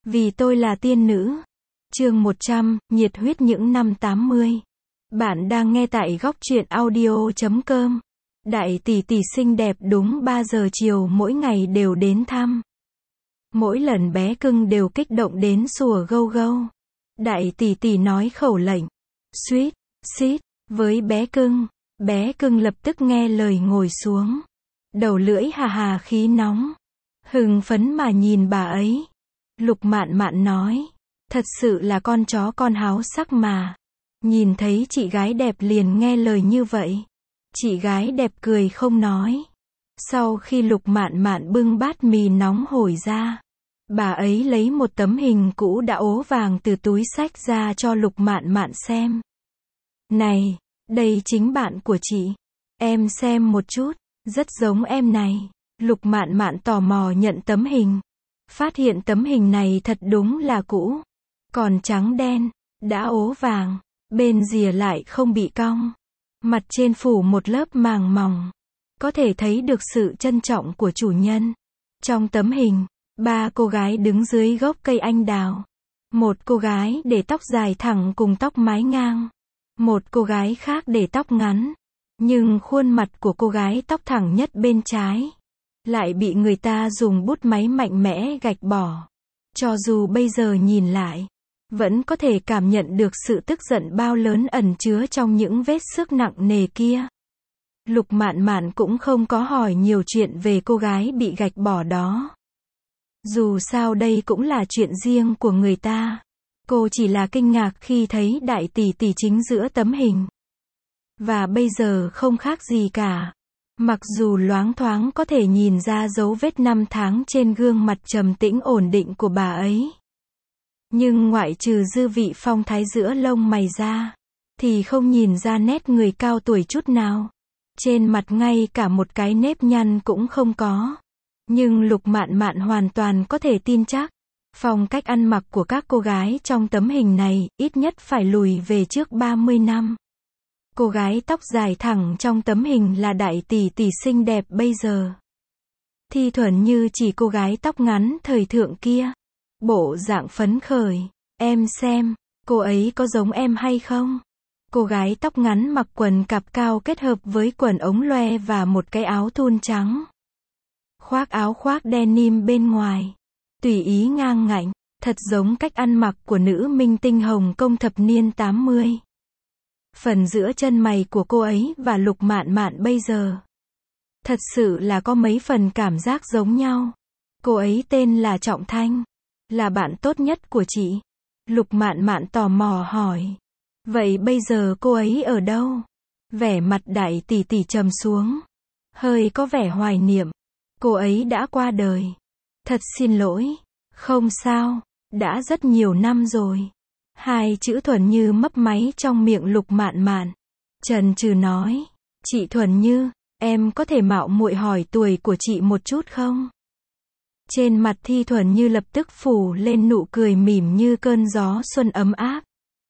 Vì tôi là tiên nữ. Chương 100, nhiệt huyết những năm 80. Bạn đang nghe tại góc truyện audio.com. Đại tỷ tỷ xinh đẹp đúng 3 giờ chiều mỗi ngày đều đến thăm. Mỗi lần bé cưng đều kích động đến sủa gâu gâu. Đại tỷ tỷ nói khẩu lệnh. Sweet, sit, với bé cưng lập tức nghe lời ngồi xuống. Đầu lưỡi hà hà khí nóng. Hưng phấn mà nhìn bà ấy. Lục Mạn Mạn nói. Thật sự là con chó con háo sắc mà. Nhìn thấy chị gái đẹp liền nghe lời như vậy. Chị gái đẹp cười không nói. Sau khi Lục Mạn Mạn bưng bát mì nóng hổi ra, bà ấy lấy một tấm hình cũ đã ố vàng từ túi xách ra cho Lục Mạn Mạn xem. Này, đây chính bạn của chị. Em xem một chút, rất giống em này. Lục Mạn Mạn tò mò nhận tấm hình. Phát hiện tấm hình này thật đúng là cũ. Còn trắng đen, đã ố vàng, bên rìa lại không bị cong. Mặt trên phủ một lớp màng mỏng. Có thể thấy được sự trân trọng của chủ nhân. Trong tấm hình, 3 cô gái đứng dưới gốc cây anh đào. Một cô gái để tóc dài thẳng cùng tóc mái ngang. Một cô gái khác để tóc ngắn. Nhưng khuôn mặt của cô gái tóc thẳng nhất bên trái lại bị người ta dùng bút máy mạnh mẽ gạch bỏ. Cho dù bây giờ nhìn lại, vẫn có thể cảm nhận được sự tức giận bao lớn ẩn chứa trong những vết xước nặng nề kia. Lục Mạn Mạn cũng không có hỏi nhiều chuyện về cô gái bị gạch bỏ đó. Dù sao đây cũng là chuyện riêng của người ta. Cô chỉ là kinh ngạc khi thấy đại tỷ tỷ chính giữa tấm hình. Và bây giờ không khác gì cả. Mặc dù loáng thoáng có thể nhìn ra dấu vết năm tháng trên gương mặt trầm tĩnh ổn định của bà ấy. Nhưng ngoại trừ dư vị phong thái giữa lông mày ra, thì không nhìn ra nét người cao tuổi chút nào. Trên mặt ngay cả một cái nếp nhăn cũng không có. Nhưng Lục Mạn Mạn hoàn toàn có thể tin chắc. Phong cách ăn mặc của các cô gái trong tấm hình này, ít nhất phải lùi về trước 30 năm. Cô gái tóc dài thẳng trong tấm hình là đại tỷ tỷ xinh đẹp bây giờ. Thi thoảng như chỉ cô gái tóc ngắn thời thượng kia. Bộ dạng phấn khởi. Em xem, cô ấy có giống em hay không? Cô gái tóc ngắn mặc quần cạp cao kết hợp với quần ống loe và một cái áo thun trắng. Khoác áo khoác denim bên ngoài. Tùy ý ngang ngạnh, thật giống cách ăn mặc của nữ minh tinh Hồng Kông thập niên 80. Phần giữa chân mày của cô ấy và Lục Mạn Mạn bây giờ thật sự là có mấy phần cảm giác giống nhau. Cô ấy tên là Trọng Thanh, là bạn tốt nhất của chị. Lục Mạn Mạn tò mò hỏi. Vậy bây giờ cô ấy ở đâu? Vẻ mặt đại tỷ tỷ trầm xuống. Hơi có vẻ hoài niệm. Cô ấy đã qua đời. Thật xin lỗi. Không sao. Đã rất nhiều năm rồi. Hai chữ Thuần Như mấp máy trong miệng Lục Mạn Mạn. Chần chừ nói. Chị Thuần Như, em có thể mạo muội hỏi tuổi của chị một chút không? Trên mặt Thi Thuần Như lập tức phủ lên nụ cười mỉm như cơn gió xuân ấm áp.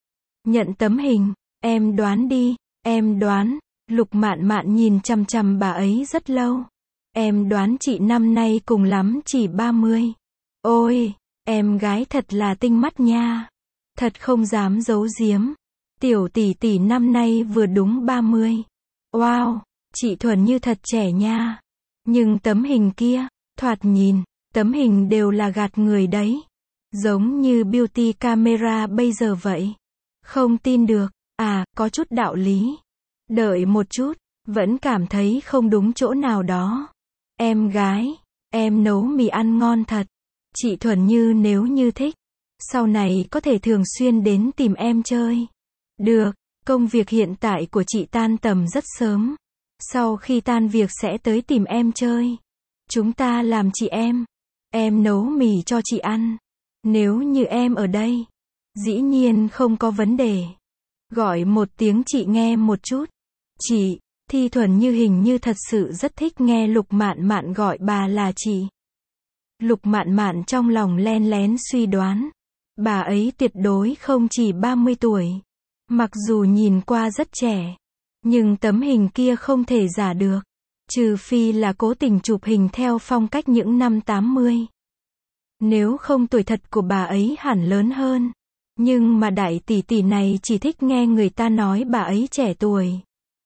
Nhận tấm hình, em đoán đi, em đoán. Lục Mạn Mạn nhìn chằm chằm bà ấy rất lâu. Em đoán chị năm nay cùng lắm chỉ 30. Ôi, em gái thật là tinh mắt nha. Thật không dám giấu giếm. Tiểu tỷ tỷ năm nay vừa đúng 30. Wow, chị Thuần Như thật trẻ nha. Nhưng tấm hình kia, thoạt nhìn, tấm hình đều là gạt người đấy. Giống như beauty camera bây giờ vậy. Không tin được, có chút đạo lý. Đợi một chút, vẫn cảm thấy không đúng chỗ nào đó. Em gái, em nấu mì ăn ngon thật. Chị Thuần Như nếu như thích, sau này có thể thường xuyên đến tìm em chơi. Được, công việc hiện tại của chị tan tầm rất sớm. Sau khi tan việc sẽ tới tìm em chơi. Chúng ta làm chị em nấu mì cho chị ăn. Nếu như em ở đây, dĩ nhiên không có vấn đề. Gọi một tiếng chị nghe một chút. Chị, Thi Thuần Như hình như thật sự rất thích nghe Lục Mạn Mạn gọi bà là chị. Lục Mạn Mạn trong lòng len lén suy đoán. Bà ấy tuyệt đối không chỉ 30 tuổi. Mặc dù nhìn qua rất trẻ, nhưng tấm hình kia không thể giả được. Trừ phi là cố tình chụp hình theo phong cách những năm 80. Nếu không tuổi thật của bà ấy hẳn lớn hơn. Nhưng mà đại tỷ tỷ này chỉ thích nghe người ta nói bà ấy trẻ tuổi.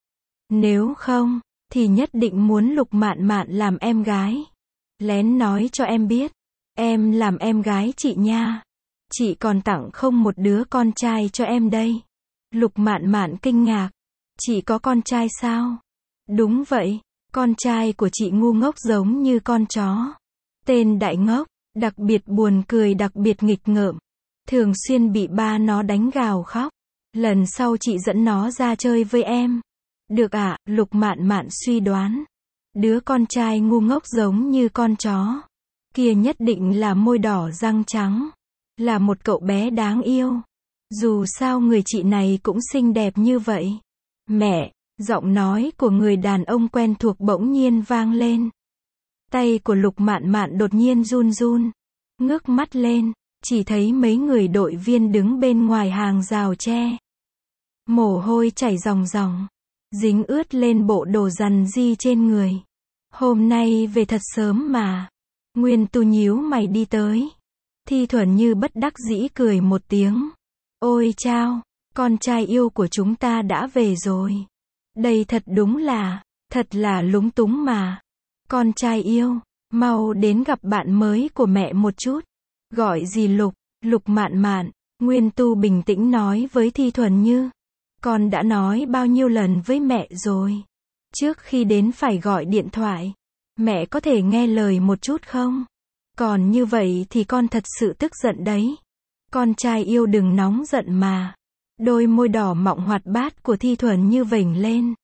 Nếu không, thì nhất định muốn Lục Mạn Mạn làm em gái. Lén nói cho em biết, em làm em gái chị nha. Chị còn tặng không một đứa con trai cho em đây. Lục Mạn Mạn kinh ngạc. Chị có con trai sao? Đúng vậy, con trai của chị ngu ngốc giống như con chó. Tên đại ngốc, đặc biệt buồn cười, đặc biệt nghịch ngợm. Thường xuyên bị ba nó đánh gào khóc. Lần sau chị dẫn nó ra chơi với em. Được ạ, Lục Mạn Mạn suy đoán. Đứa con trai ngu ngốc giống như con chó. Kia nhất định là môi đỏ răng trắng. Là một cậu bé đáng yêu. Dù sao người chị này cũng xinh đẹp như vậy. Mẹ, giọng nói của người đàn ông quen thuộc bỗng nhiên vang lên. Tay của Lục Mạn Mạn đột nhiên run run. Ngước mắt lên, chỉ thấy mấy người đội viên đứng bên ngoài hàng rào tre. Mồ hôi chảy ròng ròng, dính ướt lên bộ đồ rằn ri trên người. Hôm nay về thật sớm mà. Nguyên Tu nhíu mày đi tới. Thi Thuần Như bất đắc dĩ cười một tiếng. Ôi chao, con trai yêu của chúng ta đã về rồi. Đây thật đúng là, thật là lúng túng mà. Con trai yêu, mau đến gặp bạn mới của mẹ một chút. Gọi gì Lục, Lục Mạn Mạn, Nguyên Tu bình tĩnh nói với Thi Thuần Như. Con đã nói bao nhiêu lần với mẹ rồi. Trước khi đến phải gọi điện thoại. Mẹ có thể nghe lời một chút không? Còn như vậy thì con thật sự tức giận đấy. Con trai yêu đừng nóng giận mà. Đôi môi đỏ mọng hoạt bát của Thi Thuần Như vểnh lên.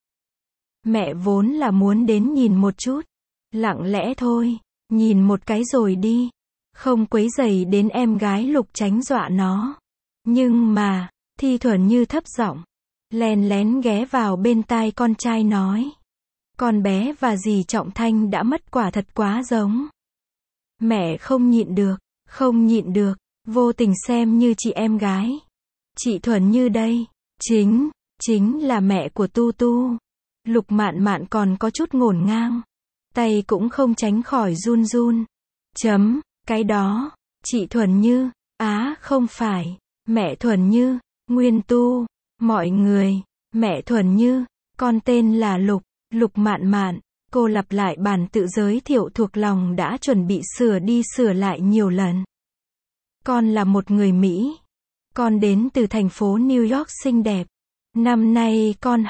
Mẹ vốn là muốn đến nhìn một chút. Lặng lẽ thôi, nhìn một cái rồi đi. Không quấy rầy đến em gái Lục, tránh dọa nó. Nhưng mà, Thi Thuần Như thấp giọng, len lén ghé vào bên tai con trai nói. Con bé và dì Trọng Thanh đã mất, quả thật quá giống. Mẹ không nhịn được, vô tình xem như chị em gái. Chị Thuần Như đây, chính là mẹ của Tu Tu. Lục Mạn Mạn còn có chút ngổn ngang. Tay cũng không tránh khỏi run run. Cái đó, chị Thuần Như, không phải, mẹ Thuần Như, Nguyên Tu, mọi người, mẹ Thuần Như, con tên là Lục, Lục Mạn Mạn, cô lặp lại bản tự giới thiệu thuộc lòng đã chuẩn bị sửa đi sửa lại nhiều lần. Con là một người Mỹ. Con đến từ thành phố New York xinh đẹp. Năm nay con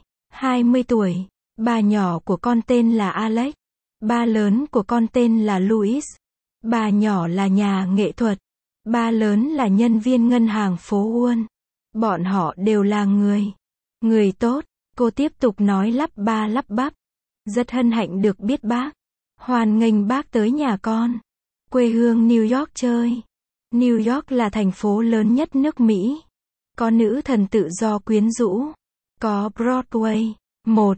20 tuổi. Ba nhỏ của con tên là Alex. Ba lớn của con tên là Louis. Ba nhỏ là nhà nghệ thuật. Ba lớn là nhân viên ngân hàng phố Wall. Bọn họ đều là người tốt. Cô tiếp tục nói lắp ba lắp bắp. Rất hân hạnh được biết bác. Hoan nghênh bác tới nhà con. Quê hương New York chơi. New York là thành phố lớn nhất nước Mỹ. Có nữ thần tự do quyến rũ. Có Broadway. Một,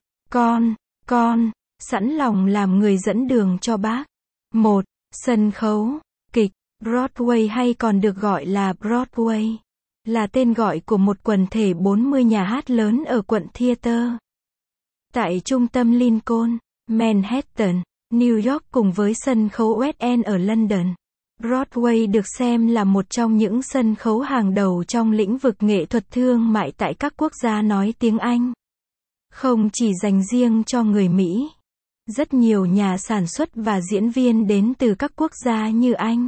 con, sẵn lòng làm người dẫn đường cho bác. Một, sân khấu, kịch, Broadway hay còn được gọi là Broadway. Là tên gọi của một quần thể 40 nhà hát lớn ở quận Theater. Tại trung tâm Lincoln, Manhattan, New York cùng với sân khấu West End ở London. Broadway được xem là một trong những sân khấu hàng đầu trong lĩnh vực nghệ thuật thương mại tại các quốc gia nói tiếng Anh. Không chỉ dành riêng cho người Mỹ. Rất nhiều nhà sản xuất và diễn viên đến từ các quốc gia như Anh,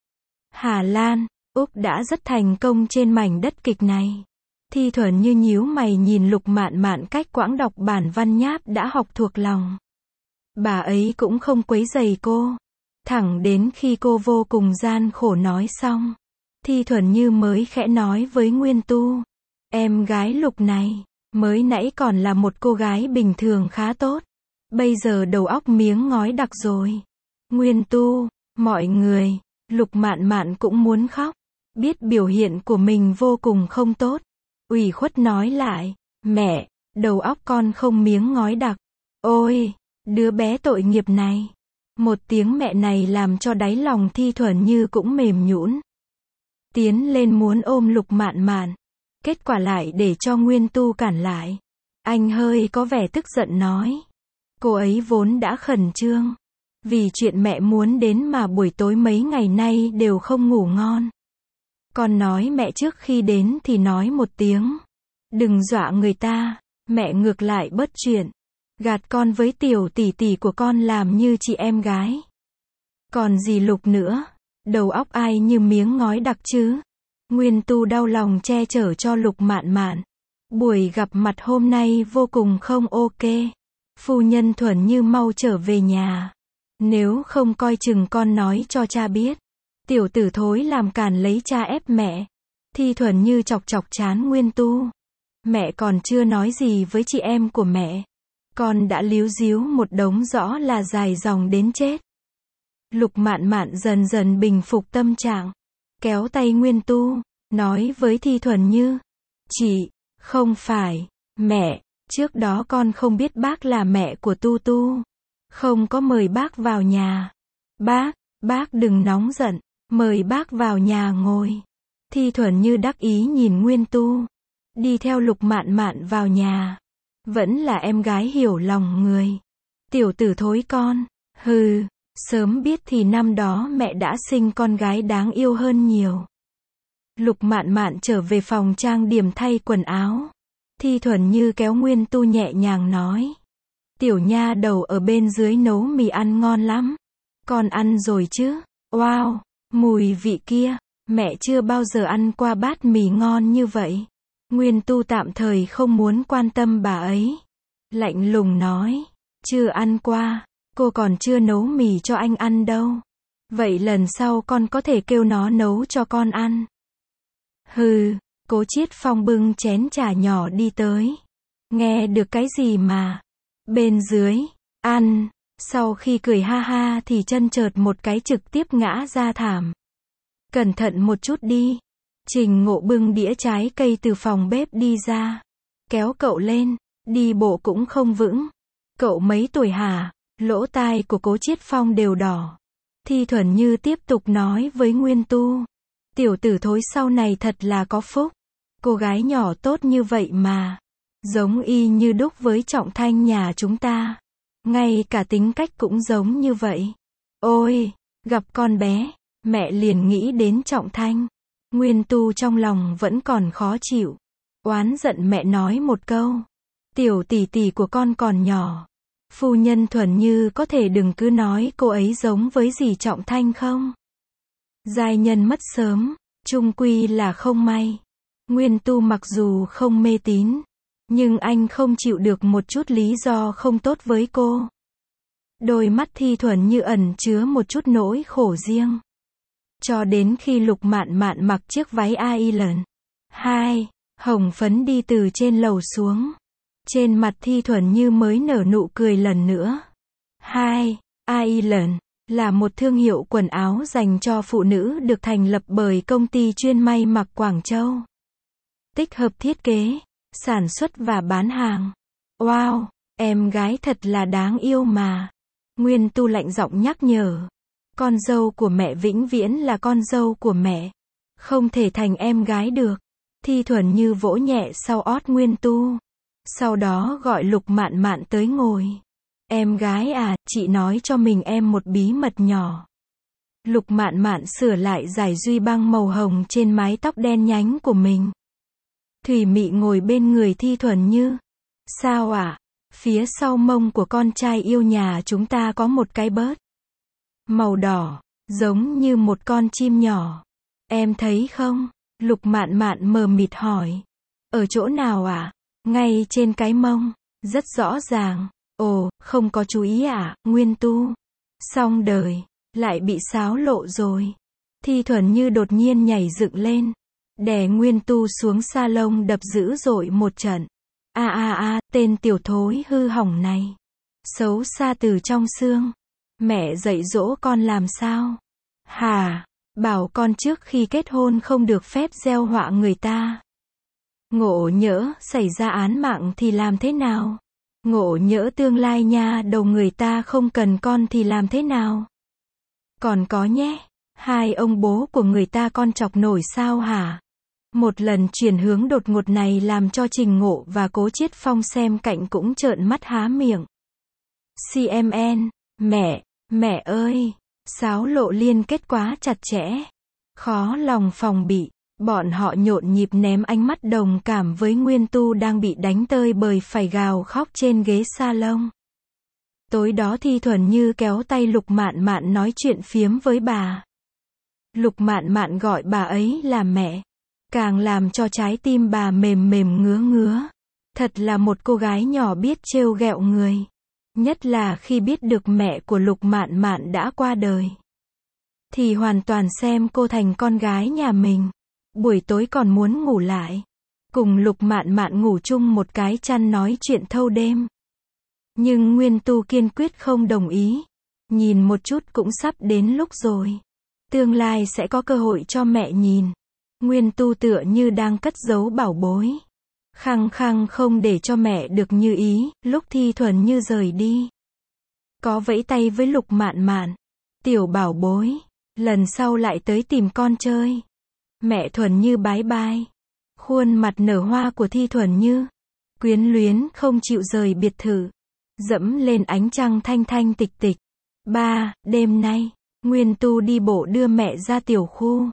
Hà Lan, Úc đã rất thành công trên mảnh đất kịch này. Thi Thuần Như nhíu mày nhìn Lục Mạn Mạn cách quãng đọc bản văn nháp đã học thuộc lòng. Bà ấy cũng không quấy rầy cô. Thẳng đến khi cô vô cùng gian khổ nói xong, Thi Thuần Như mới khẽ nói với Nguyên Tu. Em gái Lục này, mới nãy còn là một cô gái bình thường khá tốt. Bây giờ đầu óc miếng ngói đặc rồi. Nguyên Tu, mọi người, Lục Mạn Mạn cũng muốn khóc. Biết biểu hiện của mình vô cùng không tốt. Ủy khuất nói lại, mẹ, đầu óc con không miếng ngói đặc. Ôi, đứa bé tội nghiệp này. Một tiếng mẹ này làm cho đáy lòng Thi Thuần Như cũng mềm nhũn. Tiến lên muốn ôm Lục Mạn Mạn. Kết quả lại để cho Nguyên Tu cản lại. Anh hơi có vẻ tức giận nói. Cô ấy vốn đã khẩn trương. Vì chuyện mẹ muốn đến mà buổi tối mấy ngày nay đều không ngủ ngon. Con nói mẹ trước khi đến thì nói một tiếng. Đừng dọa người ta, mẹ ngược lại bớt chuyện. Gạt con với tiểu tỷ tỷ của con làm như chị em gái. Còn gì Lục nữa, đầu óc ai như miếng ngói đặc chứ. Nguyên Tu đau lòng che chở cho Lục Mạn Mạn. Buổi gặp mặt hôm nay vô cùng không ok. Phu nhân Thuần Như mau trở về nhà. Nếu không coi chừng con nói cho cha biết. Tiểu tử thối làm càn lấy cha ép mẹ. Thi Thuần Như chọc chọc trán Nguyên Tu. Mẹ còn chưa nói gì với chị em của mẹ. Con đã líu díu một đống rõ là dài dòng đến chết. Lục Mạn Mạn dần dần bình phục tâm trạng. Kéo tay Nguyên Tu, nói với Thi Thuần Như. Chị, không phải, mẹ, trước đó con không biết bác là mẹ của Tu Tu. Không có mời bác vào nhà. Bác đừng nóng giận, mời bác vào nhà ngồi. Thi Thuần Như đắc ý nhìn Nguyên Tu. Đi theo Lục Mạn Mạn vào nhà. Vẫn là em gái hiểu lòng người. Tiểu tử thối con. Hừ, sớm biết thì năm đó mẹ đã sinh con gái đáng yêu hơn nhiều. Lục Mạn Mạn trở về phòng trang điểm thay quần áo. Thi Thuần Như kéo Nguyên Tu nhẹ nhàng nói. Tiểu nha đầu ở bên dưới nấu mì ăn ngon lắm. Con ăn rồi chứ? Wow, mùi vị kia, mẹ chưa bao giờ ăn qua bát mì ngon như vậy. Nguyên Tu tạm thời không muốn quan tâm bà ấy. Lạnh lùng nói. Chưa ăn qua, cô còn chưa nấu mì cho anh ăn đâu. Vậy lần sau con có thể kêu nó nấu cho con ăn. Hừ, Cố Chiết Phong bưng chén trà nhỏ đi tới. Nghe được cái gì mà? Bên dưới, ăn. Sau khi cười ha ha thì chân chợt một cái trực tiếp ngã ra thảm. Cẩn thận một chút đi. Trình Ngộ bưng đĩa trái cây từ phòng bếp đi ra. Kéo cậu lên, đi bộ cũng không vững. Cậu mấy tuổi hả? Lỗ tai của Cố Chiết Phong đều đỏ. Thi Thuần Như tiếp tục nói với Nguyên Tu. Tiểu tử thối sau này thật là có phúc. Cô gái nhỏ tốt như vậy mà. Giống y như đúc với Trọng Thanh nhà chúng ta. Ngay cả tính cách cũng giống như vậy. Ôi, gặp con bé, mẹ liền nghĩ đến Trọng Thanh. Nguyên Tu trong lòng vẫn còn khó chịu. Oán giận mẹ nói một câu. Tiểu tỷ tỷ của con còn nhỏ. Phu nhân Thuần Như có thể đừng cứ nói cô ấy giống với dì Trọng Thanh không? Giai nhân mất sớm, chung quy là không may. Nguyên Tu mặc dù không mê tín, nhưng anh không chịu được một chút lý do không tốt với cô. Đôi mắt Thi Thuần Như ẩn chứa một chút nỗi khổ riêng. Cho đến khi Lục Mạn Mạn mặc chiếc váy Island 2, hồng phấn đi từ trên lầu xuống. Trên mặt Thi Thuần Như mới nở nụ cười lần nữa. 2. Island là một thương hiệu quần áo dành cho phụ nữ được thành lập bởi công ty chuyên may mặc Quảng Châu. Tích hợp thiết kế, sản xuất và bán hàng. Wow, em gái thật là đáng yêu mà. Nguyên Tu lạnh giọng nhắc nhở. Con dâu của mẹ vĩnh viễn là con dâu của mẹ. Không thể thành em gái được. Thi Thuần Như vỗ nhẹ sau ót Nguyên Tu. Sau đó gọi Lục Mạn Mạn tới ngồi. Em gái à, chị nói cho mình em một bí mật nhỏ. Lục Mạn Mạn sửa lại dải duy băng màu hồng trên mái tóc đen nhánh của mình. Thủy Mị ngồi bên người Thi Thuần Như. Sao ạ? Phía sau mông của con trai yêu nhà chúng ta có một cái bớt màu đỏ, giống như một con chim nhỏ. Em thấy không? Lục Mạn Mạn mờ mịt hỏi. Ở chỗ nào ạ? Ngay trên cái mông. Rất rõ ràng. Ồ, không có chú ý à, Nguyên Tu? Xong đời. Lại bị xáo lộ rồi. Thi Thuần Như đột nhiên nhảy dựng lên. Đè Nguyên Tu xuống salon đập dữ dội một trận. Tên tiểu thối hư hỏng này. Xấu xa từ trong xương. Mẹ dạy dỗ con làm sao? Hả? Bảo con trước khi kết hôn không được phép gieo họa người ta. Ngộ nhỡ xảy ra án mạng thì làm thế nào? Ngộ nhỡ tương lai nha đầu người ta không cần con thì làm thế nào? Còn có nhé, hai ông bố của người ta con chọc nổi sao hả? Một lần chuyển hướng đột ngột này làm cho Trình Ngộ và Cố Chiết Phong xem cạnh cũng trợn mắt há miệng. CMN, Mẹ ơi, xáo lộ liên kết quá chặt chẽ. Khó lòng phòng bị. Bọn họ nhộn nhịp ném ánh mắt đồng cảm với Nguyên Tu đang bị đánh tơi bời phải gào khóc trên ghế salon. Tối đó Thi Thuần Như kéo tay Lục Mạn Mạn nói chuyện phiếm với bà. Lục Mạn Mạn gọi bà ấy là mẹ. Càng làm cho trái tim bà mềm mềm ngứa ngứa. Thật là một cô gái nhỏ biết trêu ghẹo người. Nhất là khi biết được mẹ của Lục Mạn Mạn đã qua đời. Thì hoàn toàn xem cô thành con gái nhà mình. Buổi tối còn muốn ngủ lại. Cùng Lục Mạn Mạn ngủ chung một cái chăn nói chuyện thâu đêm. Nhưng Nguyên Tu kiên quyết không đồng ý. Nhìn một chút cũng sắp đến lúc rồi. Tương lai sẽ có cơ hội cho mẹ nhìn. Nguyên Tu tựa như đang cất giấu bảo bối. Khăng khăng không để cho mẹ được như ý, lúc Thi Thuần Như rời đi. Có vẫy tay với Lục Mạn Mạn. Tiểu bảo bối, lần sau lại tới tìm con chơi. Mẹ Thuần Như bái bai. Khuôn mặt nở hoa của Thi Thuần Như. Quyến luyến không chịu rời biệt thự. Dẫm lên ánh trăng thanh thanh tịch tịch. Đêm nay, Nguyên Tu đi bộ đưa mẹ ra tiểu khu.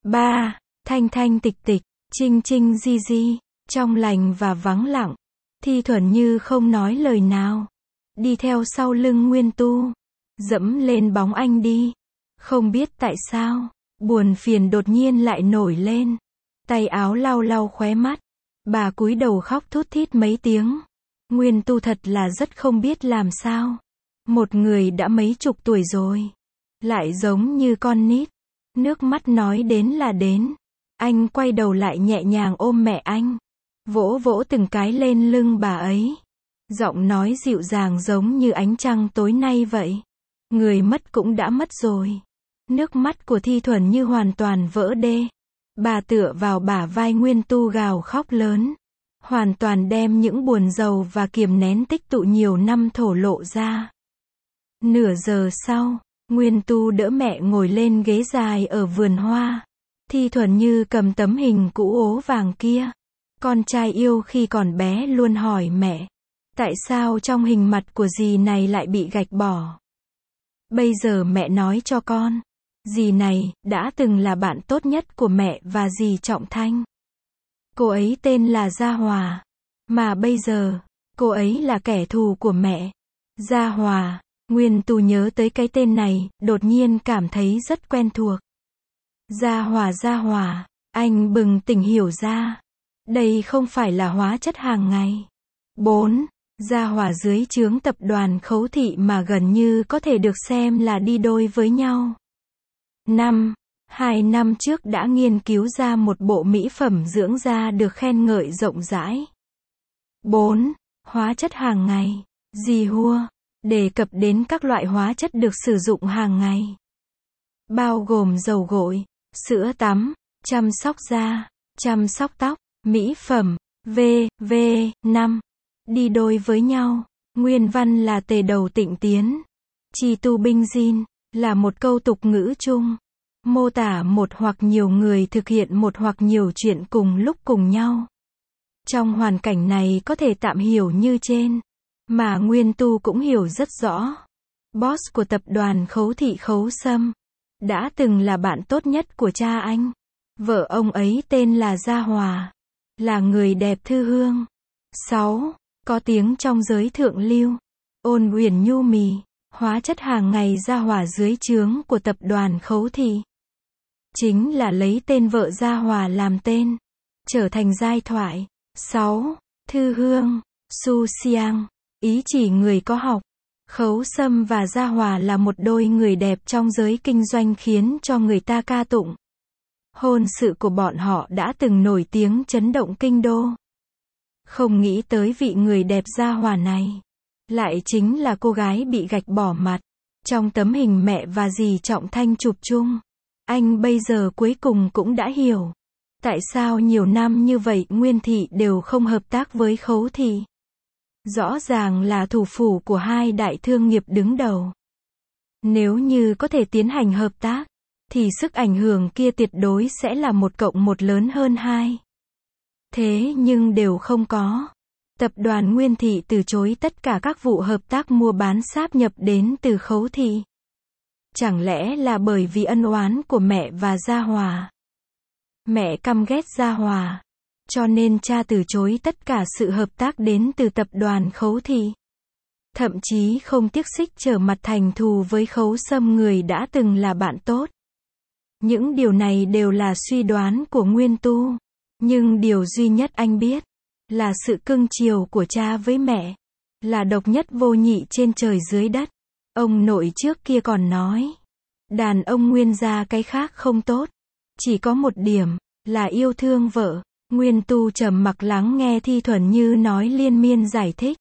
Thanh thanh tịch tịch, trinh trinh di di, trong lành và vắng lặng. Thi Thuần Như không nói lời nào. Đi theo sau lưng Nguyên Tu. Dẫm lên bóng anh đi. Không biết tại sao, buồn phiền đột nhiên lại nổi lên. Tay áo lau lau khóe mắt. Bà cúi đầu khóc thút thít mấy tiếng. Nguyên Tu thật là rất không biết làm sao. Một người đã mấy chục tuổi rồi. Lại giống như con nít. Nước mắt nói đến là đến. Anh quay đầu lại nhẹ nhàng ôm mẹ anh. Vỗ vỗ từng cái lên lưng bà ấy. Giọng nói dịu dàng giống như ánh trăng tối nay vậy. Người mất cũng đã mất rồi. Nước mắt của Thi Thuần Như hoàn toàn vỡ đê. Bà tựa vào bả vai Nguyên Tu gào khóc lớn. Hoàn toàn đem những buồn rầu và kiềm nén tích tụ nhiều năm thổ lộ ra. Nửa giờ sau, Nguyên Tu đỡ mẹ ngồi lên ghế dài ở vườn hoa. Thi Thuần Như cầm tấm hình cũ ố vàng kia. Con trai yêu khi còn bé luôn hỏi mẹ. Tại sao trong hình mặt của dì này lại bị gạch bỏ? Bây giờ mẹ nói cho con. Dì này, đã từng là bạn tốt nhất của mẹ và dì Trọng Thanh. Cô ấy tên là Gia Hòa. Mà bây giờ, cô ấy là kẻ thù của mẹ. Gia Hòa. Nguyên Tu nhớ tới cái tên này, đột nhiên cảm thấy rất quen thuộc. Gia Hòa, anh bừng tỉnh hiểu ra. Đây không phải là hóa chất hàng ngày. 4. Gia Hòa dưới trướng tập đoàn Khấu Thị mà gần như có thể được xem là đi đôi với nhau. 5. 2 năm trước đã nghiên cứu ra một bộ mỹ phẩm dưỡng da được khen ngợi rộng rãi. 4. Hóa chất hàng ngày. Dì Hua. Đề cập đến các loại hóa chất được sử dụng hàng ngày. Bao gồm dầu gội, sữa tắm, chăm sóc da, chăm sóc tóc, mỹ phẩm, v.v. 5. Đi đôi với nhau. Nguyên văn là tề đầu tịnh tiến. Chi tu binh jin, là một câu tục ngữ chung. Mô tả một hoặc nhiều người thực hiện một hoặc nhiều chuyện cùng lúc cùng nhau. Trong hoàn cảnh này có thể tạm hiểu như trên. Mà Nguyên Tu cũng hiểu rất rõ. Boss của tập đoàn Khấu Thị Khấu Sâm. Đã từng là bạn tốt nhất của cha anh. Vợ ông ấy tên là Gia Hòa. Là người đẹp thư hương. 6. Có tiếng trong giới thượng lưu. Ôn Uyển Nhu Mì. Hóa chất hàng ngày Gia Hòa dưới trướng của tập đoàn Khấu Thị. Chính là lấy tên vợ Gia Hòa làm tên. Trở thành giai thoại. 6. Thư hương. Su Xiang. Ý chỉ người có học. Khấu Sâm và Gia Hòa là một đôi người đẹp trong giới kinh doanh khiến cho người ta ca tụng. Hôn sự của bọn họ đã từng nổi tiếng chấn động kinh đô. Không nghĩ tới vị người đẹp Gia Hòa này. Lại chính là cô gái bị gạch bỏ mặt. Trong tấm hình mẹ và dì Trọng Thanh chụp chung. Anh bây giờ cuối cùng cũng đã hiểu. Tại sao nhiều năm như vậy Nguyên Thị đều không hợp tác với Khấu Thị. Rõ ràng là thủ phủ của hai đại thương nghiệp đứng đầu. Nếu như có thể tiến hành hợp tác, thì sức ảnh hưởng kia tuyệt đối sẽ là 1+1 lớn hơn 2. Thế nhưng đều không có. Tập đoàn Nguyên Thị từ chối tất cả các vụ hợp tác mua bán sáp nhập đến từ Khấu Thị. Chẳng lẽ là bởi vì ân oán của mẹ và Gia Hòa? Mẹ căm ghét Gia Hòa, cho nên cha từ chối tất cả sự hợp tác đến từ tập đoàn Khấu Thị. Thậm chí không tiếc xích trở mặt thành thù với Khấu Sâm, người đã từng là bạn tốt. Những điều này đều là suy đoán của Nguyên Tu. Nhưng điều duy nhất anh biết là sự cưng chiều của cha với mẹ là độc nhất vô nhị trên trời dưới đất. Ông nội trước kia còn nói, đàn ông Nguyên gia cái khác không tốt, chỉ có một điểm là yêu thương vợ. Nguyên Tu trầm mặc lắng nghe Thi Thuần Như nói liên miên giải thích.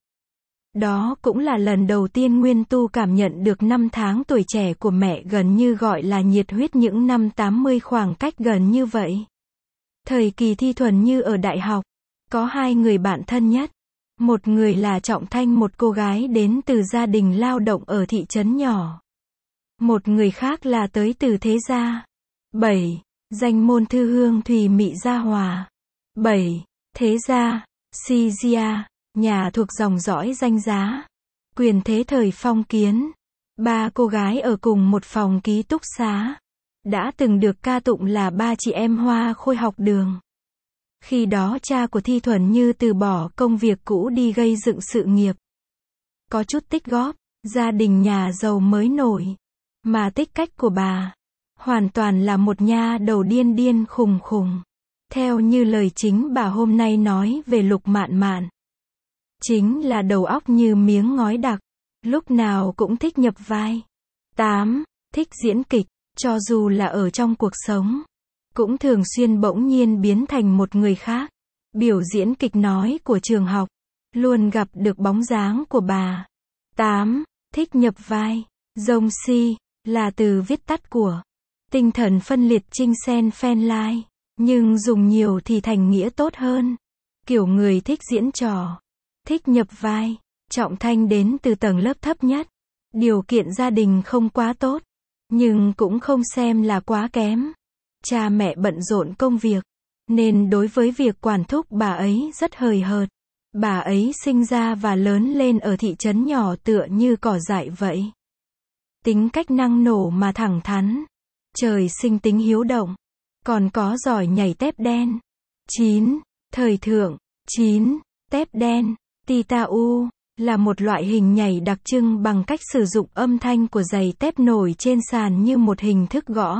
Đó cũng là lần đầu tiên Nguyên Tu cảm nhận được năm tháng tuổi trẻ của mẹ gần như gọi là nhiệt huyết những năm 80, khoảng cách gần như vậy. Thời kỳ Thi Thuần Như ở đại học, có hai người bạn thân nhất. Một người là Trọng Thanh, một cô gái đến từ gia đình lao động ở thị trấn nhỏ. Một người khác là tới từ Thế Gia. 7. Danh môn thư hương Thùy Mị Gia Hòa. 7. Thế Gia, Sizia, nhà thuộc dòng dõi danh giá. Quyền thế thời phong kiến. Ba cô gái ở cùng một phòng ký túc xá. Đã từng được ca tụng là ba chị em hoa khôi học đường. Khi đó cha của Thi Thuần Như từ bỏ công việc cũ đi gây dựng sự nghiệp. Có chút tích góp, gia đình nhà giàu mới nổi. Mà tích cách của bà hoàn toàn là một nha đầu điên điên khùng khùng. Theo như lời chính bà hôm nay nói về Lục Mạn Mạn, chính là đầu óc như miếng ngói đặc, lúc nào cũng thích nhập vai. 8. Thích diễn kịch, cho dù là ở trong cuộc sống, cũng thường xuyên bỗng nhiên biến thành một người khác. Biểu diễn kịch nói của trường học, luôn gặp được bóng dáng của bà. 8. Thích nhập vai. Dông si, là từ viết tắt của tinh thần phân liệt trinh sen phen lai, nhưng dùng nhiều thì thành nghĩa tốt hơn. Kiểu người thích diễn trò, thích nhập vai. Trọng Thanh đến từ tầng lớp thấp nhất. Điều kiện gia đình không quá tốt, nhưng cũng không xem là quá kém. Cha mẹ bận rộn công việc, nên đối với việc quản thúc bà ấy rất hời hợt. Bà ấy sinh ra và lớn lên ở thị trấn nhỏ tựa như cỏ dại vậy. Tính cách năng nổ mà thẳng thắn. Trời sinh tính hiếu động. Còn có giỏi nhảy tép đen. 9. Thời thượng. 9. Tép đen. Tita-u là một loại hình nhảy đặc trưng bằng cách sử dụng âm thanh của giày tép nổi trên sàn như một hình thức gõ.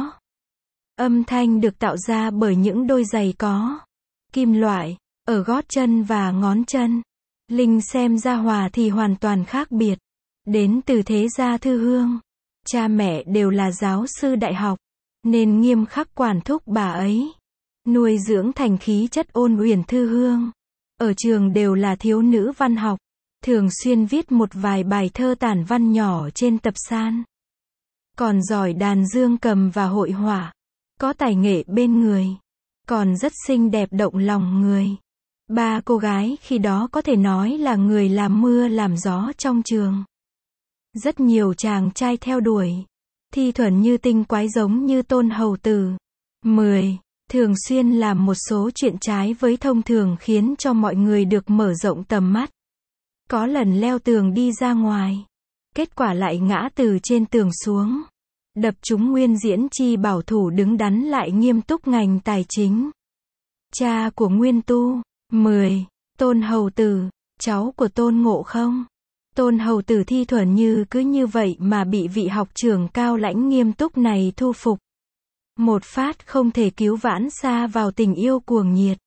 Âm thanh được tạo ra bởi những đôi giày có kim loại ở gót chân và ngón chân. Linh xem Gia Hòa thì hoàn toàn khác biệt. Đến từ Thế Gia Thư Hương. Cha mẹ đều là giáo sư đại học, nên nghiêm khắc quản thúc bà ấy. Nuôi dưỡng thành khí chất ôn uyển Thư Hương. Ở trường đều là thiếu nữ văn học, thường xuyên viết một vài bài thơ tản văn nhỏ trên tập san. Còn giỏi đàn dương cầm và hội họa. Có tài nghệ bên người. Còn rất xinh đẹp động lòng người. Ba cô gái khi đó có thể nói là người làm mưa làm gió trong trường. Rất nhiều chàng trai theo đuổi. Thi Thuần Như tinh quái giống như Tôn Hầu Tử. 10. Thường xuyên làm một số chuyện trái với thông thường khiến cho mọi người được mở rộng tầm mắt. Có lần leo tường đi ra ngoài, kết quả lại ngã từ trên tường xuống, đập trúng Nguyên Diễn Chi bảo thủ đứng đắn lại nghiêm túc ngành tài chính. Cha của Nguyên Tu. 10. Tôn Hầu Tử, cháu của Tôn Ngộ Không. Tôn Hầu Tử Thi Thuần Như cứ như vậy mà bị vị học trưởng cao lãnh nghiêm túc này thu phục. Một phát không thể cứu vãn xa vào tình yêu cuồng nhiệt.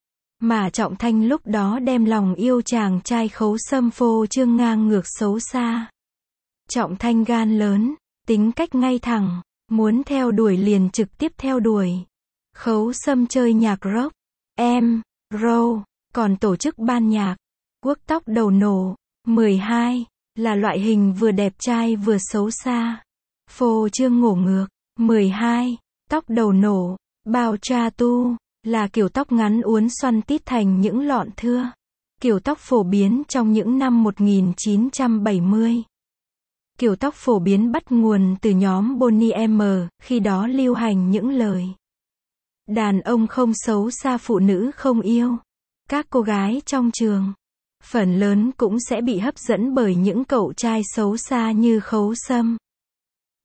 Mà Trọng Thanh lúc đó đem lòng yêu chàng trai Khấu Sâm phô trương ngang ngược xấu xa. Trọng Thanh gan lớn, tính cách ngay thẳng, muốn theo đuổi liền trực tiếp theo đuổi. Khấu Sâm chơi nhạc rock, roll, còn tổ chức ban nhạc, guốc tóc đầu nổ. 12. Là loại hình vừa đẹp trai vừa xấu xa. Phô trương ngổ ngược. 12. Tóc đầu nổ, bao tra tu, là kiểu tóc ngắn uốn xoăn tít thành những lọn thưa. Kiểu tóc phổ biến trong những năm 1970. Kiểu tóc phổ biến bắt nguồn từ nhóm Boney M, khi đó lưu hành những lời đàn ông không xấu xa phụ nữ không yêu. Các cô gái trong trường, phần lớn cũng sẽ bị hấp dẫn bởi những cậu trai xấu xa như Khấu Sâm.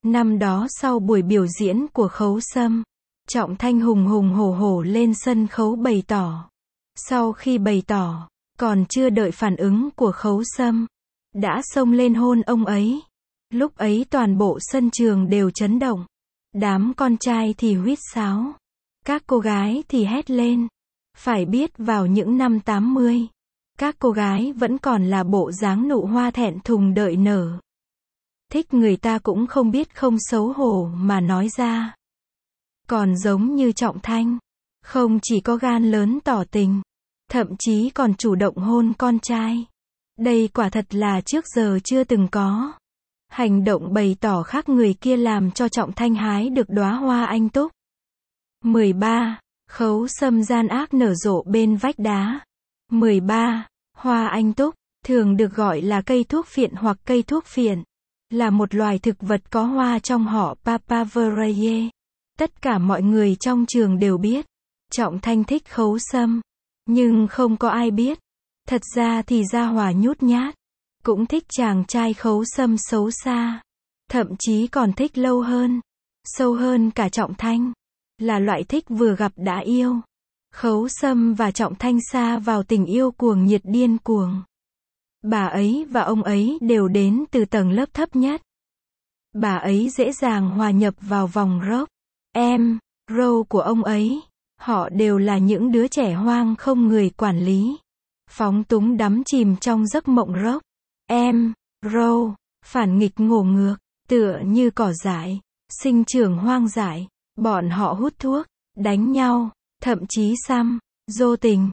Năm đó sau buổi biểu diễn của Khấu Sâm, Trọng Thanh hùng hùng hổ hổ lên sân khấu bày tỏ. Sau khi bày tỏ, còn chưa đợi phản ứng của Khấu Sâm, đã xông lên hôn ông ấy. Lúc ấy toàn bộ sân trường đều chấn động. Đám con trai thì huýt sáo, các cô gái thì hét lên. Phải biết vào những năm 80, các cô gái vẫn còn là bộ dáng nụ hoa thẹn thùng đợi nở. Thích người ta cũng không biết không xấu hổ mà nói ra. Còn giống như Trọng Thanh, không chỉ có gan lớn tỏ tình, thậm chí còn chủ động hôn con trai. Đây quả thật là trước giờ chưa từng có. Hành động bày tỏ khác người kia làm cho Trọng Thanh hái được đóa hoa anh túc. 13. Khấu Sâm gian ác nở rộ bên vách đá. 13. Hoa anh túc, thường được gọi là cây thuốc phiện hoặc cây thuốc phiện, là một loài thực vật có hoa trong họ Papaveraceae. Tất cả mọi người trong trường đều biết, Trọng Thanh thích Khấu Sâm, nhưng không có ai biết. Thật ra thì Gia Hòa nhút nhát, cũng thích chàng trai Khấu Sâm xấu xa, thậm chí còn thích lâu hơn, sâu hơn cả Trọng Thanh, là loại thích vừa gặp đã yêu. Khấu Sâm và Trọng Thanh sa vào tình yêu cuồng nhiệt điên cuồng. Bà ấy và ông ấy đều đến từ tầng lớp thấp nhất. Bà ấy dễ dàng hòa nhập vào vòng rock, roll của ông ấy. Họ đều là những đứa trẻ hoang không người quản lý, phóng túng đắm chìm trong giấc mộng rock, roll, phản nghịch ngổ ngược, tựa như cỏ dại, sinh trưởng hoang dại. Bọn họ hút thuốc, đánh nhau, thậm chí xăm, dô tình.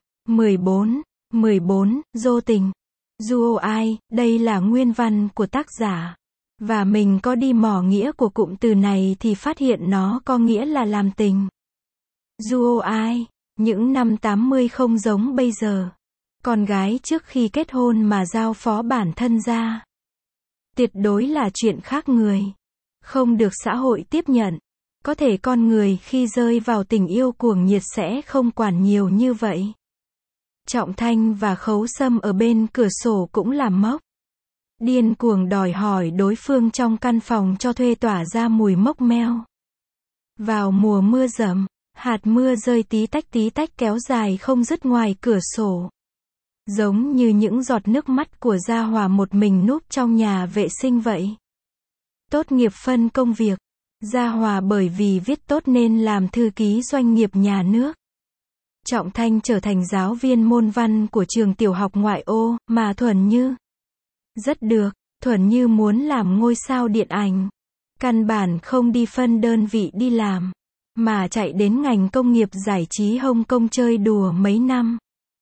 14. Dô tình. Duo ai, đây là nguyên văn của tác giả. Và mình có đi mò nghĩa của cụm từ này thì phát hiện nó có nghĩa là làm tình. Duo ai, những năm 80 không giống bây giờ. Con gái trước khi kết hôn mà giao phó bản thân ra, tuyệt đối là chuyện khác người. Không được xã hội tiếp nhận. Có thể con người khi rơi vào tình yêu cuồng nhiệt sẽ không quản nhiều như vậy. Trọng Thanh và Khấu Sâm ở bên cửa sổ cũng làm mốc. Điên cuồng đòi hỏi đối phương trong căn phòng cho thuê tỏa ra mùi mốc meo. Vào mùa mưa rầm, hạt mưa rơi tí tách kéo dài không dứt ngoài cửa sổ. Giống như những giọt nước mắt của Gia Hòa một mình núp trong nhà vệ sinh vậy. Tốt nghiệp phân công việc. Gia Hòa bởi vì viết tốt nên làm thư ký doanh nghiệp nhà nước. Trọng Thanh trở thành giáo viên môn văn của trường tiểu học ngoại ô, mà Thuần Như rất được. Thuần Như muốn làm ngôi sao điện ảnh. Căn bản không đi phân đơn vị đi làm, mà chạy đến ngành công nghiệp giải trí Hồng Kông chơi đùa mấy năm.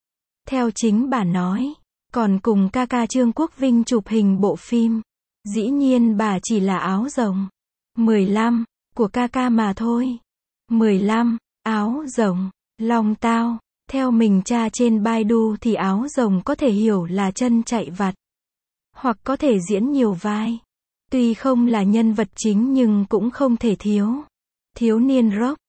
Theo chính bà nói, còn cùng ca ca Trương Quốc Vinh chụp hình bộ phim. Dĩ nhiên bà chỉ là áo rồng 15 của ca ca mà thôi. 15. Áo rồng, long tao. Theo mình tra trên Baidu thì áo rồng có thể hiểu là chân chạy vặt, hoặc có thể diễn nhiều vai. Tuy không là nhân vật chính nhưng cũng không thể thiếu. Thiếu niên rock,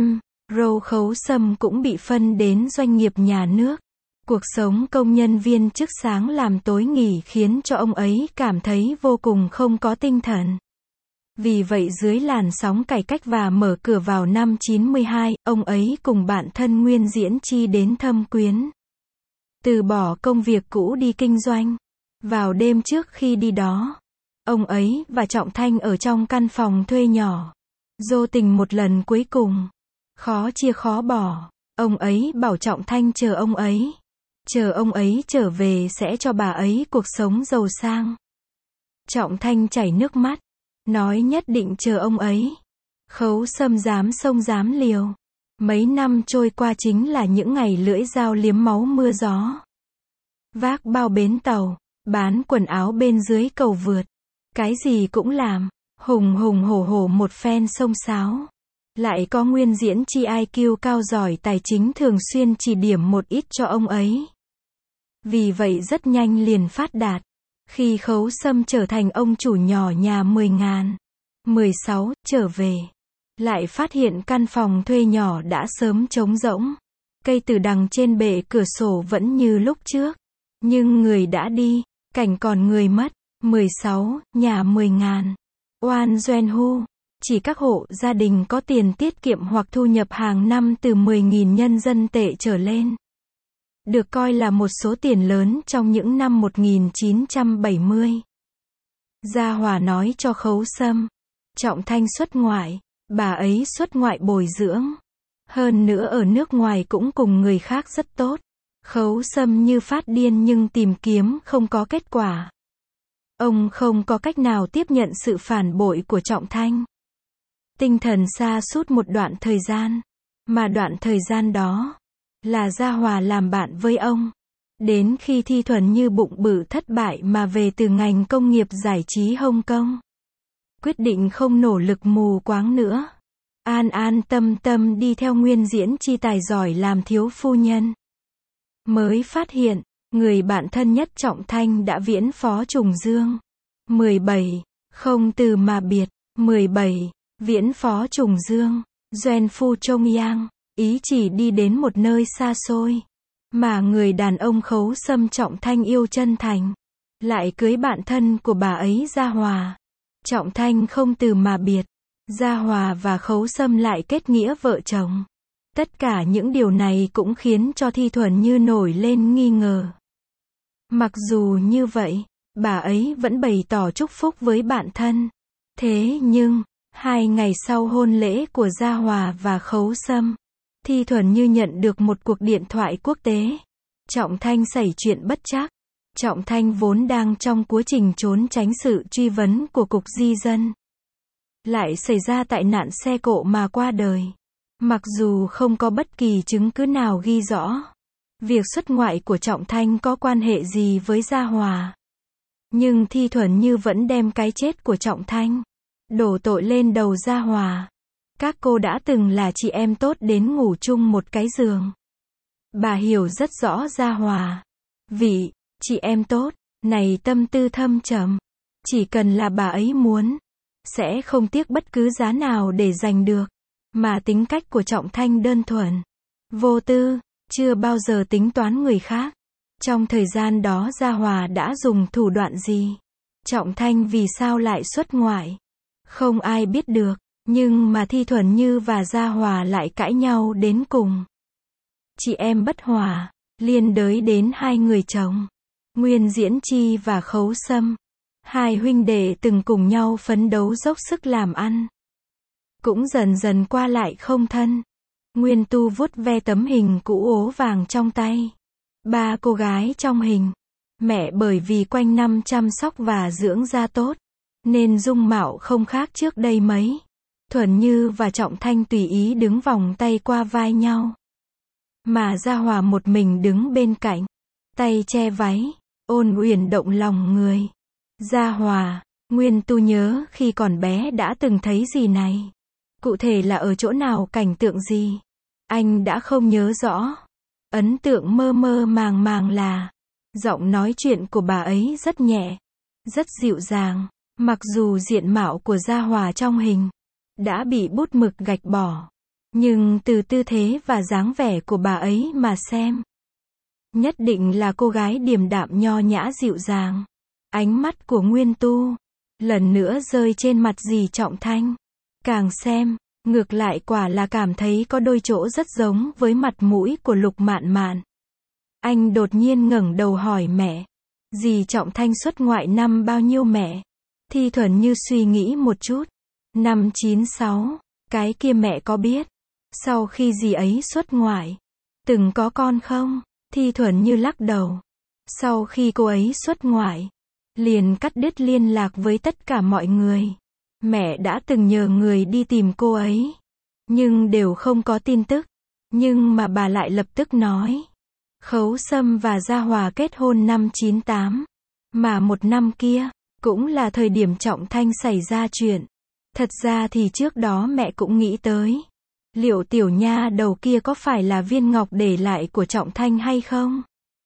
roll Khấu Sâm cũng bị phân đến doanh nghiệp nhà nước. Cuộc sống công nhân viên chức sáng làm tối nghỉ khiến cho ông ấy cảm thấy vô cùng không có tinh thần. Vì vậy dưới làn sóng cải cách và mở cửa vào năm 92, ông ấy cùng bạn thân Nguyên Diễn Chi đến thâm quyến. Từ bỏ công việc cũ đi kinh doanh. Vào đêm trước khi đi đó, ông ấy và Trọng Thanh ở trong căn phòng thuê nhỏ. Dô tình một lần cuối cùng. Khó chia khó bỏ. Ông ấy bảo Trọng Thanh chờ ông ấy. Chờ ông ấy trở về sẽ cho bà ấy cuộc sống giàu sang. Trọng Thanh chảy nước mắt, nói nhất định chờ ông ấy. Khấu Sâm dám xông dám liều. Mấy năm trôi qua chính là những ngày lưỡi dao liếm máu mưa gió. Vác bao bến tàu, bán quần áo bên dưới cầu vượt. Cái gì cũng làm, hùng hùng hổ hổ một phen xông xáo. Lại có Nguyên Diễn Chi IQ cao giỏi tài chính thường xuyên chỉ điểm một ít cho ông ấy. Vì vậy rất nhanh liền phát đạt. Khi Khấu Sâm trở thành ông chủ nhỏ nhà 10.000. 16, trở về. Lại phát hiện căn phòng thuê nhỏ đã sớm trống rỗng. Cây từ đằng trên bệ cửa sổ vẫn như lúc trước. Nhưng người đã đi, cảnh còn người mất. 16, nhà 10.000. Oan Doanh Hu. Chỉ các hộ gia đình có tiền tiết kiệm hoặc thu nhập hàng năm từ 10.000 nhân dân tệ trở lên. Được coi là một số tiền lớn trong những năm 1970. Gia Hòa nói cho Khấu Sâm. Trọng Thanh xuất ngoại. Bà ấy xuất ngoại bồi dưỡng. Hơn nữa ở nước ngoài cũng cùng người khác rất tốt. Khấu Sâm như phát điên nhưng tìm kiếm không có kết quả. Ông không có cách nào tiếp nhận sự phản bội của Trọng Thanh. Tinh thần sa sút một đoạn thời gian. Mà đoạn thời gian đó là Gia Hòa làm bạn với ông. Đến khi Thi Thuần Như bụng bự thất bại mà về từ ngành công nghiệp giải trí Hồng Kông. Quyết định không nỗ lực mù quáng nữa. An an tâm tâm đi theo Nguyên Diễn Chi tài giỏi làm thiếu phu nhân. Mới phát hiện, người bạn thân nhất Trọng Thanh đã viễn phó trùng dương. 17. Không từ mà biệt. 17. Viễn phó trùng dương. Doanh Phu Trông Yang. Ý chỉ đi đến một nơi xa xôi. Mà người đàn ông Khấu Sâm Trọng Thanh yêu chân thành. Lại cưới bạn thân của bà ấy Gia Hòa. Trọng Thanh không từ mà biệt. Gia Hòa và Khấu Sâm lại kết nghĩa vợ chồng. Tất cả những điều này cũng khiến cho Thi Thuần Như nổi lên nghi ngờ. Mặc dù như vậy, bà ấy vẫn bày tỏ chúc phúc với bạn thân. Thế nhưng, 2 ngày sau hôn lễ của Gia Hòa và Khấu Sâm, Thi Thuần Như nhận được một cuộc điện thoại quốc tế. Trọng Thanh xảy chuyện bất trắc. Trọng Thanh vốn đang trong quá trình trốn tránh sự truy vấn của Cục Di dân. Lại xảy ra tai nạn xe cộ mà qua đời. Mặc dù không có bất kỳ chứng cứ nào ghi rõ việc xuất ngoại của Trọng Thanh có quan hệ gì với Gia Hòa. Nhưng Thi Thuần Như vẫn đem cái chết của Trọng Thanh đổ tội lên đầu Gia Hòa. Các cô đã từng là chị em tốt đến ngủ chung một cái giường. Bà hiểu rất rõ Gia Hòa. Vị chị em tốt này tâm tư thâm trầm. Chỉ cần là bà ấy muốn, sẽ không tiếc bất cứ giá nào để giành được. Mà tính cách của Trọng Thanh đơn thuần, vô tư, chưa bao giờ tính toán người khác. Trong thời gian đó Gia Hòa đã dùng thủ đoạn gì? Trọng Thanh vì sao lại xuất ngoại? Không ai biết được, nhưng mà Thi Thuần Như và Gia Hòa lại cãi nhau đến cùng. Chị em bất hòa, liên đới đến 2 người chồng. Nguyên Diễn Chi và Khấu Sâm. 2 huynh đệ từng cùng nhau phấn đấu dốc sức làm ăn. Cũng dần dần qua lại không thân. Nguyên Tu vuốt ve tấm hình cũ ố vàng trong tay. 3 cô gái trong hình. Mẹ bởi vì quanh năm chăm sóc và dưỡng da tốt, nên dung mạo không khác trước đây mấy. Thuần Như và Trọng Thanh tùy ý đứng vòng tay qua vai nhau. Mà Gia Hòa một mình đứng bên cạnh, tay che váy, ôn uyển động lòng người. Gia Hòa, Nguyên Tu nhớ khi còn bé đã từng thấy gì này. Cụ thể là ở chỗ nào, cảnh tượng gì? Anh đã không nhớ rõ. Ấn tượng mơ mơ màng màng là giọng nói chuyện của bà ấy rất nhẹ, rất dịu dàng. Mặc dù diện mạo của Gia Hòa trong hình đã bị bút mực gạch bỏ, nhưng từ tư thế và dáng vẻ của bà ấy mà xem, nhất định là cô gái điềm đạm nho nhã dịu dàng. Ánh mắt của Nguyên Tu lần nữa rơi trên mặt dì Trọng Thanh. Càng xem, ngược lại quả là cảm thấy có đôi chỗ rất giống với mặt mũi của Lục Mạn Mạn. Anh đột nhiên ngẩng đầu hỏi mẹ, dì Trọng Thanh xuất ngoại năm bao nhiêu mẹ? Thi Thuần Như suy nghĩ một chút. Năm 96, cái kia mẹ có biết. Sau khi dì ấy xuất ngoại, từng có con không? Thi Thuần Như lắc đầu. Sau khi cô ấy xuất ngoại, liền cắt đứt liên lạc với tất cả mọi người. Mẹ đã từng nhờ người đi tìm cô ấy, nhưng đều không có tin tức. Nhưng mà bà lại lập tức nói, Khấu Sâm và Gia Hòa kết hôn năm 98, mà một năm kia cũng là thời điểm Trọng Thanh xảy ra chuyện. Thật ra thì trước đó mẹ cũng nghĩ tới, liệu tiểu nha đầu kia có phải là viên ngọc để lại của Trọng Thanh hay không?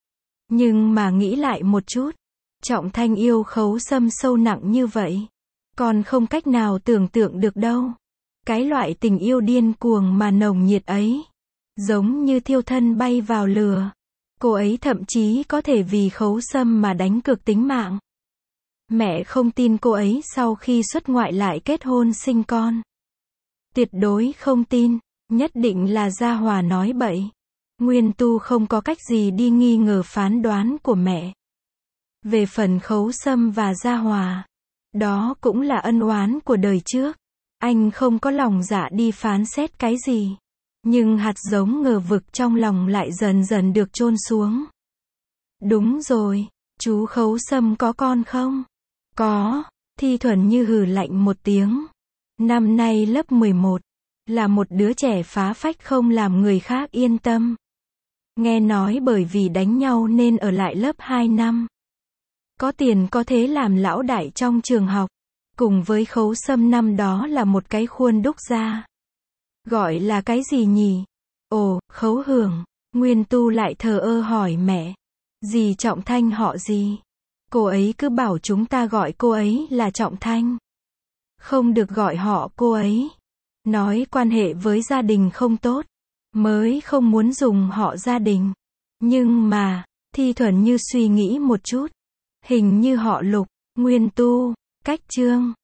Nhưng mà nghĩ lại một chút, Trọng Thanh yêu Khấu Sâm sâu nặng như vậy, còn không cách nào tưởng tượng được đâu. Cái loại tình yêu điên cuồng mà nồng nhiệt ấy, giống như thiêu thân bay vào lửa. Cô ấy thậm chí có thể vì Khấu Sâm mà đánh cược tính mạng. Mẹ không tin cô ấy sau khi xuất ngoại lại kết hôn sinh con. Tuyệt đối không tin, nhất định là Gia Hòa nói bậy. Nguyên Tu không có cách gì đi nghi ngờ phán đoán của mẹ. Về phần Khấu Sâm và Gia Hòa, đó cũng là ân oán của đời trước. Anh không có lòng dạ đi phán xét cái gì. Nhưng hạt giống ngờ vực trong lòng lại dần dần được chôn xuống. Đúng rồi, chú Khấu Sâm có con không? Có, Thi Thuần Như hừ lạnh một tiếng. Năm nay lớp 11, là một đứa trẻ phá phách không làm người khác yên tâm. Nghe nói bởi vì đánh nhau nên ở lại lớp 2 năm. Có tiền có thế làm lão đại trong trường học. Cùng với Khấu Sâm năm đó là một cái khuôn đúc ra. Gọi là cái gì nhỉ? Ồ, Khấu Hưởng. Nguyên Tu lại thờ ơ hỏi mẹ. Dì Trọng Thanh họ gì? Cô ấy cứ bảo chúng ta gọi cô ấy là Trọng Thanh. Không được gọi họ cô ấy. Nói quan hệ với gia đình không tốt. Mới không muốn dùng họ gia đình. Nhưng mà, Thi Thuần Như suy nghĩ một chút. Hình như họ Lục, Nguyên Tu, Cách Trương.